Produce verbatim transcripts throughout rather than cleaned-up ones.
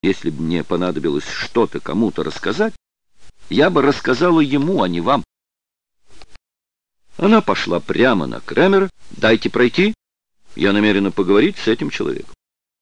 Если бы мне понадобилось что-то кому-то рассказать, я бы рассказала ему, а не вам. Она пошла прямо на Крамера. «Дайте пройти. Я намерена поговорить с этим человеком».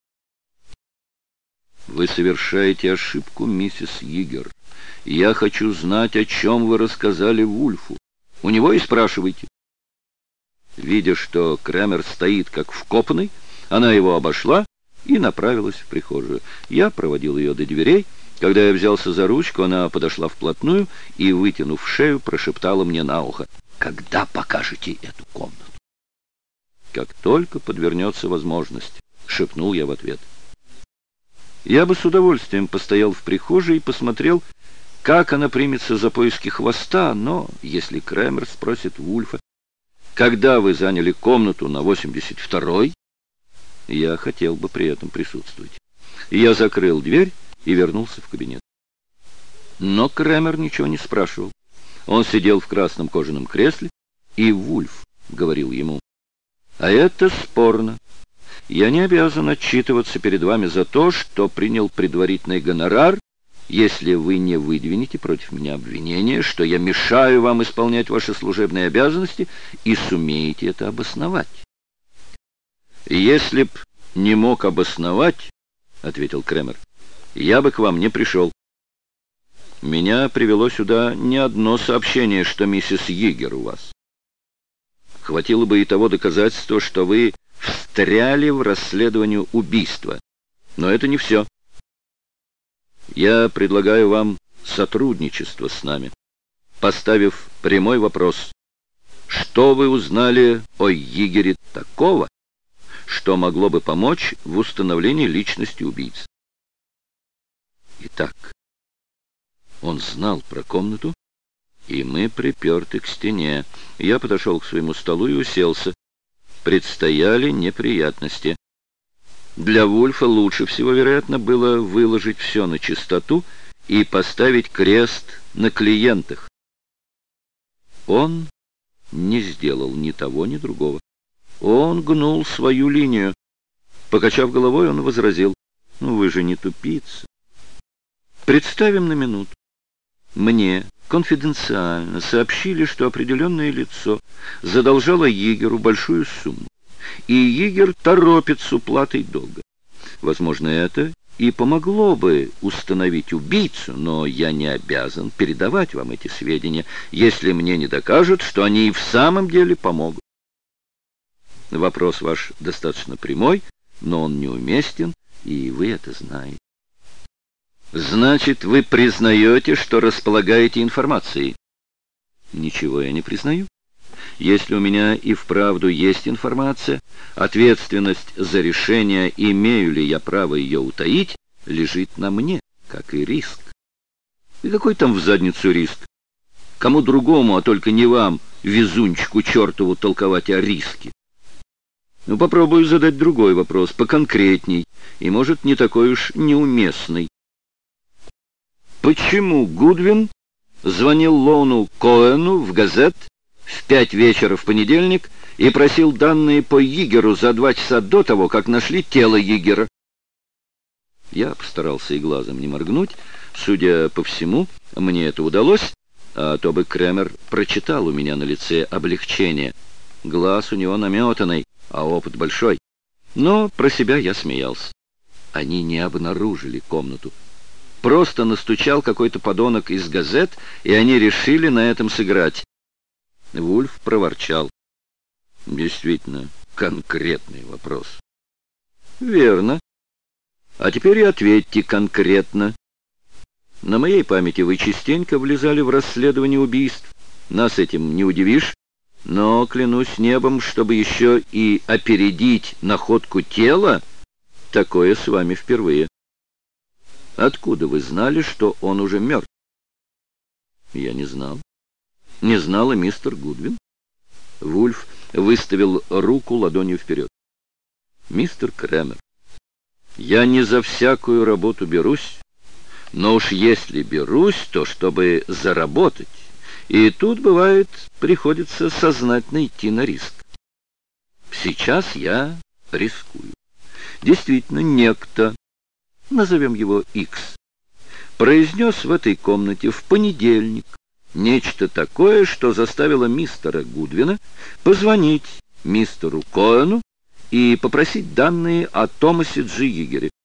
«Вы совершаете ошибку, миссис Йигер. Я хочу знать, о чем вы рассказали Вульфу. У него и спрашивайте». Видя, что Крамер стоит как вкопанный, она его обошла и направилась в прихожую. Я проводил ее до дверей. Когда я взялся за ручку, она подошла вплотную и, вытянув шею, прошептала мне на ухо: «Когда покажете эту комнату?» «Как только подвернется возможность», — шепнул я в ответ. Я бы с удовольствием постоял в прихожей и посмотрел, как она примется за поиски хвоста, но если Крамер спросит Вульфа, когда вы заняли комнату на восемьдесят второй, я хотел бы при этом присутствовать. Я закрыл дверь и вернулся в кабинет. Но Крамер ничего не спрашивал. Он сидел в красном кожаном кресле, и Вульф говорил ему: «А это спорно. Я не обязан отчитываться перед вами за то, что принял предварительный гонорар, если вы не выдвинете против меня обвинение, что я мешаю вам исполнять ваши служебные обязанности, и сумеете это обосновать». «Если б не мог обосновать, — ответил Крамер, — я бы к вам не пришел. Меня привело сюда не одно сообщение, что миссис Йигер у вас. Хватило бы и того доказательства, что вы встряли в расследование убийства. Но это не все. Я предлагаю вам сотрудничество с нами, поставив прямой вопрос: что вы узнали о Йигере такого, что могло бы помочь в установлении личности убийцы? Итак, он знал про комнату, и мы приперты к стене. Я подошел к своему столу и уселся. Предстояли неприятности. Для Вульфа лучше всего, вероятно, было выложить все на чистоту и поставить крест на клиентах. Он не сделал ни того, ни другого. Он гнул свою линию. Покачав головой, он возразил: «Ну вы же не тупица. Представим на минуту. Мне конфиденциально сообщили, что определенное лицо задолжало Йигеру большую сумму, и Йигер торопит с уплатой долга. Возможно, это и помогло бы установить убийцу, но я не обязан передавать вам эти сведения, если мне не докажут, что они и в самом деле помогут. Вопрос ваш достаточно прямой, но он неуместен, и вы это знаете. Значит, вы признаете, что располагаете информацией?» «Ничего я не признаю. Если у меня и вправду есть информация, ответственность за решение, имею ли я право ее утаить, лежит на мне, как и риск». «И какой там в задницу риск? Кому другому, а только не вам, везунчику чертову, толковать о риске?» «Ну, попробую задать другой вопрос, поконкретней, и, может, не такой уж неуместный. Почему Гудвин звонил Лоуну Коэну в газет в пять вечера в понедельник и просил данные по Йигеру за два часа до того, как нашли тело Йигера?» Я постарался и глазом не моргнуть. Судя по всему, мне это удалось, а то бы Крамер прочитал у меня на лице облегчение. Глаз у него наметанный, а опыт большой. Но про себя я смеялся. Они не обнаружили комнату. Просто настучал какой-то подонок из газет, и они решили на этом сыграть. Вульф проворчал: «Действительно, конкретный вопрос». «Верно. А теперь и ответьте конкретно. На моей памяти вы частенько влезали в расследование убийств. Нас этим не удивишь, но клянусь небом, чтобы еще и опередить находку тела, такое с вами впервые. Откуда вы знали, что он уже мертв?» «Я не знал. Не знал и мистер Гудвин». Вульф выставил руку ладонью вперед. «Мистер Крамер, я не за всякую работу берусь, но уж если берусь, то чтобы заработать. И тут, бывает, приходится сознательно идти на риск. Сейчас я рискую. Действительно, некто назовем его Икс, произнес в этой комнате в понедельник нечто такое, что заставило мистера Гудвина позвонить мистеру Коэну и попросить данные о Томасе Джи Йигере.